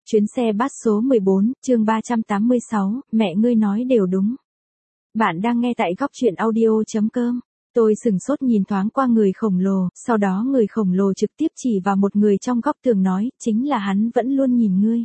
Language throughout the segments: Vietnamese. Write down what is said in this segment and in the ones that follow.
Chuyến xe bus số 14, chương 386, mẹ ngươi nói đều đúng. Bạn đang nghe tại góc truyện audio.com. Tôi sửng sốt nhìn thoáng qua người khổng lồ, sau đó người khổng lồ trực tiếp chỉ vào một người trong góc tường nói, chính là hắn vẫn luôn nhìn ngươi.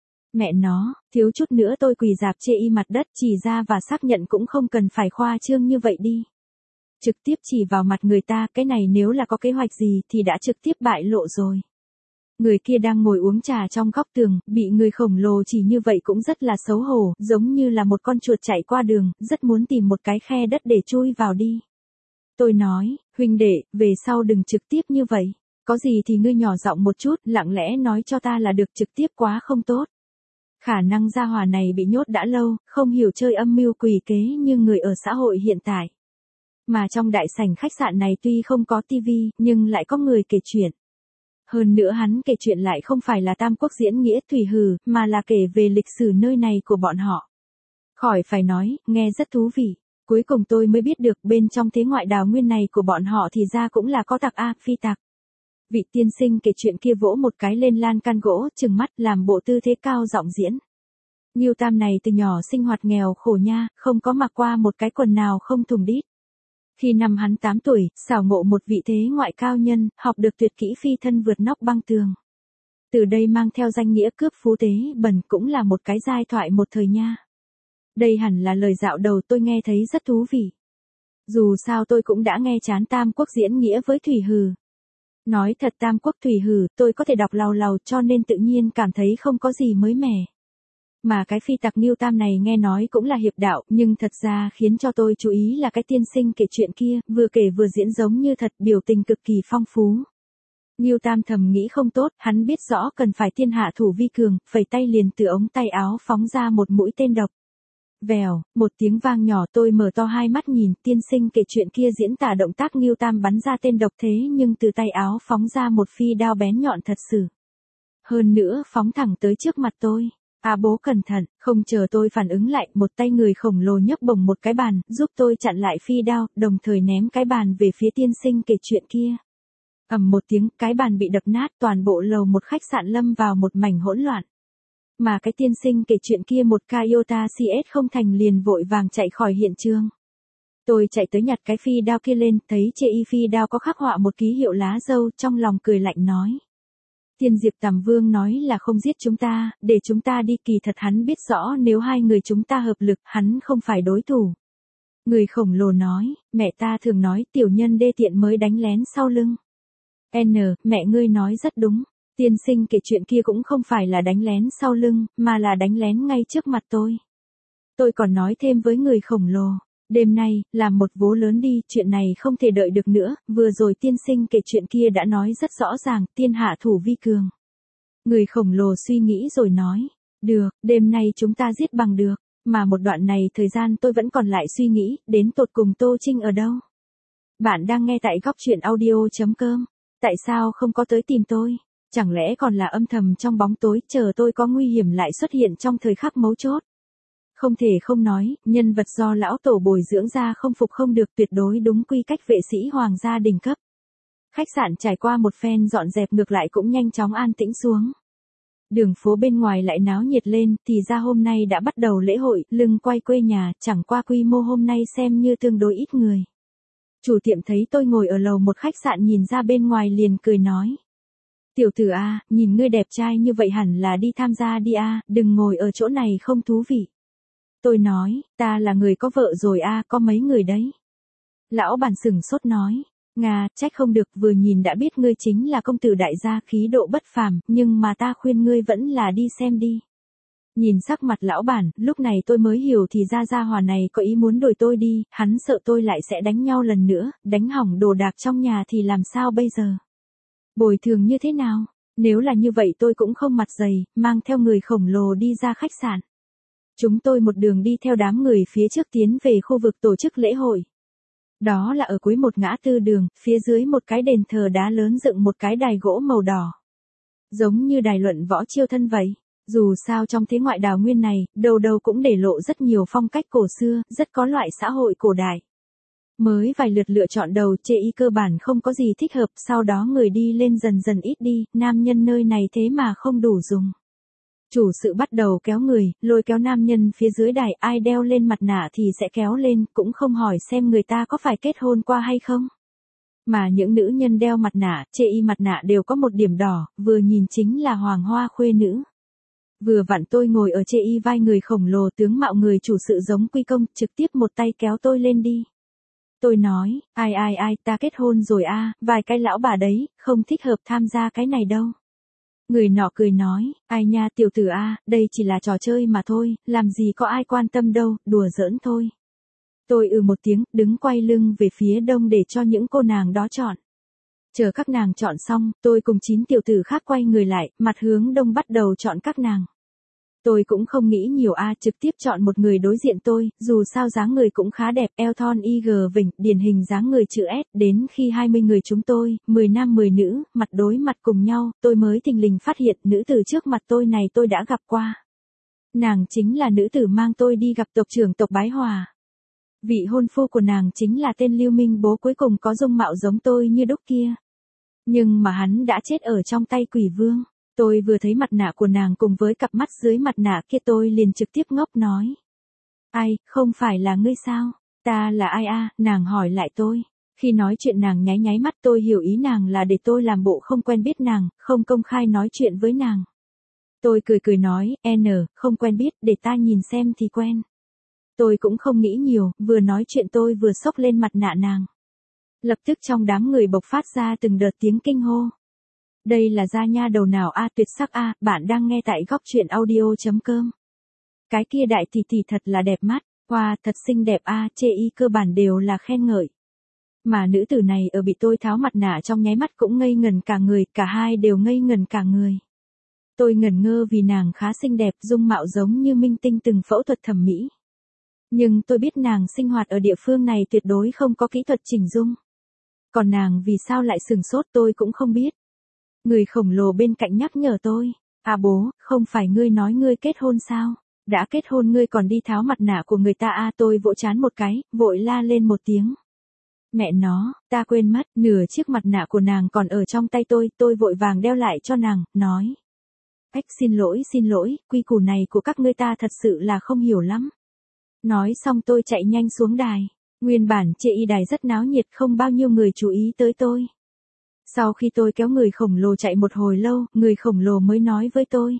Mẹ nó, thiếu chút nữa tôi quỳ rạp chê y mặt đất, chỉ ra và xác nhận cũng không cần phải khoa trương như vậy đi. Trực tiếp chỉ vào mặt người ta, cái này nếu là có kế hoạch gì thì đã trực tiếp bại lộ rồi. Người kia đang ngồi uống trà trong góc tường, bị người khổng lồ chỉ như vậy cũng rất là xấu hổ, giống như là một con chuột chạy qua đường, rất muốn tìm một cái khe đất để chui vào đi. Tôi nói, huynh đệ, về sau đừng trực tiếp như vậy. Có gì thì ngươi nhỏ giọng một chút, lặng lẽ nói cho ta là được, trực tiếp quá không tốt. Khả năng gia hỏa này bị nhốt đã lâu, không hiểu chơi âm mưu quỷ kế như người ở xã hội hiện tại. Mà trong đại sảnh khách sạn này tuy không có tivi, nhưng lại có người kể chuyện. Hơn nữa hắn kể chuyện lại không phải là Tam Quốc diễn nghĩa thủy hử, mà là kể về lịch sử nơi này của bọn họ. Khỏi phải nói, nghe rất thú vị. Cuối cùng tôi mới biết được bên trong thế ngoại đào nguyên này của bọn họ thì ra cũng là có tặc phi tặc. Vị tiên sinh kể chuyện kia vỗ một cái lên lan can gỗ, trừng mắt làm bộ tư thế cao giọng diễn. Ngưu Tam này từ nhỏ sinh hoạt nghèo khổ nha, không có mặc qua một cái quần nào không thùng đít. Khi năm hắn 8 tuổi, xảo ngộ một vị thế ngoại cao nhân, học được tuyệt kỹ phi thân vượt nóc băng tường. Từ đây mang theo danh nghĩa cướp phú tế bần cũng là một cái giai thoại một thời nha. Đây hẳn là lời dạo đầu tôi nghe thấy rất thú vị. Dù sao tôi cũng đã nghe chán Tam Quốc diễn nghĩa với thủy hử. Nói thật Tam Quốc thủy hử tôi có thể đọc làu làu cho nên tự nhiên cảm thấy không có gì mới mẻ. Mà cái phi tặc Ngưu Tam này nghe nói cũng là hiệp đạo, nhưng thật ra khiến cho tôi chú ý là cái tiên sinh kể chuyện kia, vừa kể vừa diễn giống như thật, biểu tình cực kỳ phong phú. Ngưu Tam thầm nghĩ không tốt, hắn biết rõ cần phải thiên hạ thủ vi cường, phẩy tay liền từ ống tay áo phóng ra một mũi tên độc. Vèo, một tiếng vang nhỏ, tôi mở to hai mắt nhìn, tiên sinh kể chuyện kia diễn tả động tác Ngưu Tam bắn ra tên độc thế nhưng từ tay áo phóng ra một phi đao bén nhọn thật sự. Hơn nữa phóng thẳng tới trước mặt tôi. Bố cẩn thận, không chờ tôi phản ứng lại, một tay người khổng lồ nhấc bổng một cái bàn, giúp tôi chặn lại phi đao, đồng thời ném cái bàn về phía tiên sinh kể chuyện kia. Ầm một tiếng, cái bàn bị đập nát, toàn bộ lầu một khách sạn lâm vào một mảnh hỗn loạn. Mà cái tiên sinh kể chuyện kia một ca iota CS không thành liền vội vàng chạy khỏi hiện trường. Tôi chạy tới nhặt cái phi đao kia lên, thấy trên y phi đao có khắc họa một ký hiệu lá dâu, trong lòng cười lạnh nói. Tiên Diệp Tầm Vương nói là không giết chúng ta, để chúng ta đi, kỳ thật hắn biết rõ nếu hai người chúng ta hợp lực, hắn không phải đối thủ. Người khổng lồ nói, mẹ ta thường nói tiểu nhân đê tiện mới đánh lén sau lưng. Mẹ ngươi nói rất đúng, tiên sinh kể chuyện kia cũng không phải là đánh lén sau lưng, mà là đánh lén ngay trước mặt tôi. Tôi còn nói thêm với người khổng lồ. Đêm nay, làm một vố lớn đi, chuyện này không thể đợi được nữa, vừa rồi tiên sinh kể chuyện kia đã nói rất rõ ràng, tiên hạ thủ vi cường. Người khổng lồ suy nghĩ rồi nói, được, đêm nay chúng ta giết bằng được, mà một đoạn này thời gian tôi vẫn còn lại suy nghĩ, đến tột cùng Tô Trinh ở đâu. Bạn đang nghe tại góc truyện audio.com, tại sao không có tới tìm tôi, chẳng lẽ còn là âm thầm trong bóng tối, chờ tôi có nguy hiểm lại xuất hiện trong thời khắc mấu chốt. Không thể không nói, nhân vật do lão tổ bồi dưỡng ra không phục không được, tuyệt đối đúng quy cách vệ sĩ hoàng gia đỉnh cấp. Khách sạn trải qua một phen dọn dẹp ngược lại cũng nhanh chóng an tĩnh xuống. Đường phố bên ngoài lại náo nhiệt lên, thì ra hôm nay đã bắt đầu lễ hội, lưng quay quê nhà, chẳng qua quy mô hôm nay xem như tương đối ít người. Chủ tiệm thấy tôi ngồi ở lầu một khách sạn nhìn ra bên ngoài liền cười nói. Tiểu tử nhìn ngươi đẹp trai như vậy hẳn là đi tham gia đi đừng ngồi ở chỗ này không thú vị. Tôi nói, ta là người có vợ rồi có mấy người đấy. Lão bản sửng sốt nói, trách không được, vừa nhìn đã biết ngươi chính là công tử đại gia, khí độ bất phàm, nhưng mà ta khuyên ngươi vẫn là đi xem đi. Nhìn sắc mặt lão bản, lúc này tôi mới hiểu thì ra gia hỏa này có ý muốn đuổi tôi đi, hắn sợ tôi lại sẽ đánh nhau lần nữa, đánh hỏng đồ đạc trong nhà thì làm sao bây giờ? Bồi thường như thế nào? Nếu là như vậy tôi cũng không mặt dày, mang theo người khổng lồ đi ra khách sạn. Chúng tôi một đường đi theo đám người phía trước tiến về khu vực tổ chức lễ hội. Đó là ở cuối một ngã tư đường, phía dưới một cái đền thờ đá lớn dựng một cái đài gỗ màu đỏ. Giống như đài luận võ chiêu thân vậy. Dù sao trong thế ngoại đào nguyên này, đầu đầu cũng để lộ rất nhiều phong cách cổ xưa, rất có loại xã hội cổ đại. Mới vài lượt lựa chọn đầu chê y cơ bản không có gì thích hợp, sau đó người đi lên dần dần ít đi, nam nhân nơi này thế mà không đủ dùng. Chủ sự bắt đầu kéo người, lôi kéo nam nhân phía dưới đài, ai đeo lên mặt nạ thì sẽ kéo lên, cũng không hỏi xem người ta có phải kết hôn qua hay không. Mà những nữ nhân đeo mặt nạ, chê y mặt nạ đều có một điểm đỏ, vừa nhìn chính là hoàng hoa khuê nữ. Vừa vặn tôi ngồi ở chê y vai người khổng lồ, tướng mạo người chủ sự giống Quy Công, trực tiếp một tay kéo tôi lên đi. Tôi nói, ai, ta kết hôn rồi a, vài cái lão bà đấy, không thích hợp tham gia cái này đâu. Người nọ cười nói, ai nha tiểu tử a, đây chỉ là trò chơi mà thôi, làm gì có ai quan tâm đâu, đùa giỡn thôi. Tôi một tiếng, đứng quay lưng về phía đông để cho những cô nàng đó chọn. Chờ các nàng chọn xong, tôi cùng 9 tiểu tử khác quay người lại, mặt hướng đông bắt đầu chọn các nàng. Tôi cũng không nghĩ nhiều trực tiếp chọn một người đối diện tôi, dù sao dáng người cũng khá đẹp, eo thon IG vỉnh, điển hình dáng người chữ S, đến khi 20 người chúng tôi, 10 nam 10 nữ, mặt đối mặt cùng nhau, tôi mới thình lình phát hiện nữ tử trước mặt tôi này tôi đã gặp qua. Nàng chính là nữ tử mang tôi đi gặp tộc trưởng tộc Bái Hòa. Vị hôn phu của nàng chính là tên Lưu Minh Bố cuối cùng có dung mạo giống tôi như đúc kia. Nhưng mà hắn đã chết ở trong tay quỷ vương. Tôi vừa thấy mặt nạ của nàng cùng với cặp mắt dưới mặt nạ kia tôi liền trực tiếp ngốc nói. Ai, không phải là ngươi sao? Ta là ai nàng hỏi lại tôi. Khi nói chuyện nàng nháy nháy mắt tôi hiểu ý nàng là để tôi làm bộ không quen biết nàng, không công khai nói chuyện với nàng. Tôi cười nói, không quen biết, để ta nhìn xem thì quen. Tôi cũng không nghĩ nhiều, vừa nói chuyện tôi vừa xốc lên mặt nạ nàng. Lập tức trong đám người bộc phát ra từng đợt tiếng kinh hô. Đây là da nha đầu nào tuyệt sắc bạn đang nghe tại góc truyện audio.com. Cái kia đại tỷ thật là đẹp mắt, wow, thật xinh đẹp chê y cơ bản đều là khen ngợi. Mà nữ tử này ở bị tôi tháo mặt nạ trong nháy mắt cũng ngây ngần cả người, cả hai đều ngây ngần cả người. Tôi ngẩn ngơ vì nàng khá xinh đẹp, dung mạo giống như minh tinh từng phẫu thuật thẩm mỹ. Nhưng tôi biết nàng sinh hoạt ở địa phương này tuyệt đối không có kỹ thuật chỉnh dung. Còn nàng vì sao lại sừng sốt tôi cũng không biết. Người khổng lồ bên cạnh nhắc nhở tôi. Bố, không phải ngươi nói ngươi kết hôn sao? Đã kết hôn ngươi còn đi tháo mặt nạ của người ta tôi vỗ trán một cái, vội la lên một tiếng. Mẹ nó, ta quên mất, nửa chiếc mặt nạ của nàng còn ở trong tay tôi vội vàng đeo lại cho nàng, nói. Xin lỗi, quy củ này của các ngươi ta thật sự là không hiểu lắm. Nói xong tôi chạy nhanh xuống đài. Nguyên bản chê y đài rất náo nhiệt, không bao nhiêu người chú ý tới tôi. Sau khi tôi kéo người khổng lồ chạy một hồi lâu, người khổng lồ mới nói với tôi.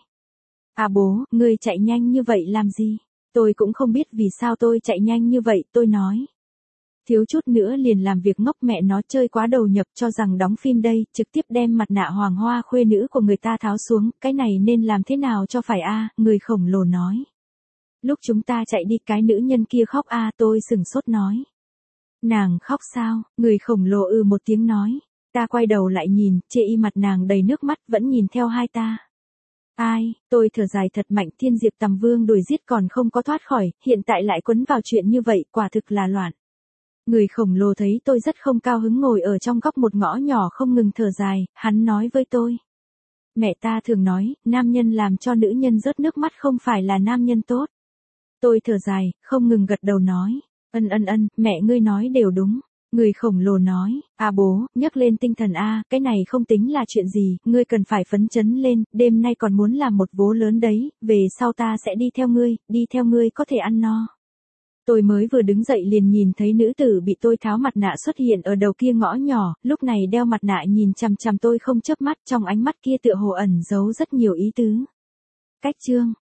Bố, ngươi chạy nhanh như vậy làm gì? Tôi cũng không biết vì sao tôi chạy nhanh như vậy, tôi nói. Thiếu chút nữa liền làm việc ngốc, mẹ nó chơi quá đầu nhập, cho rằng đóng phim đây, trực tiếp đem mặt nạ hoàng hoa khuê nữ của người ta tháo xuống, cái này nên làm thế nào cho phải người khổng lồ nói. Lúc chúng ta chạy đi cái nữ nhân kia khóc tôi sừng sốt nói. Nàng khóc sao? Người khổng lồ một tiếng nói. Ta quay đầu lại nhìn, chê y mặt nàng đầy nước mắt vẫn nhìn theo hai ta. Ai, tôi thở dài thật mạnh, Thiên Diệp Tầm Vương đuổi giết còn không có thoát khỏi, hiện tại lại quấn vào chuyện như vậy, quả thực là loạn. Người khổng lồ thấy tôi rất không cao hứng ngồi ở trong góc một ngõ nhỏ không ngừng thở dài, hắn nói với tôi. Mẹ ta thường nói, nam nhân làm cho nữ nhân rớt nước mắt không phải là nam nhân tốt. Tôi thở dài, không ngừng gật đầu nói. Ân, mẹ ngươi nói đều đúng. Người khổng lồ nói, bố, nhấc lên tinh thần cái này không tính là chuyện gì, ngươi cần phải phấn chấn lên, đêm nay còn muốn làm một vố lớn đấy, về sau ta sẽ đi theo ngươi có thể ăn no. Tôi mới vừa đứng dậy liền nhìn thấy nữ tử bị tôi tháo mặt nạ xuất hiện ở đầu kia ngõ nhỏ, lúc này đeo mặt nạ nhìn chằm chằm tôi không chớp mắt, trong ánh mắt kia tựa hồ ẩn giấu rất nhiều ý tứ. Cách chương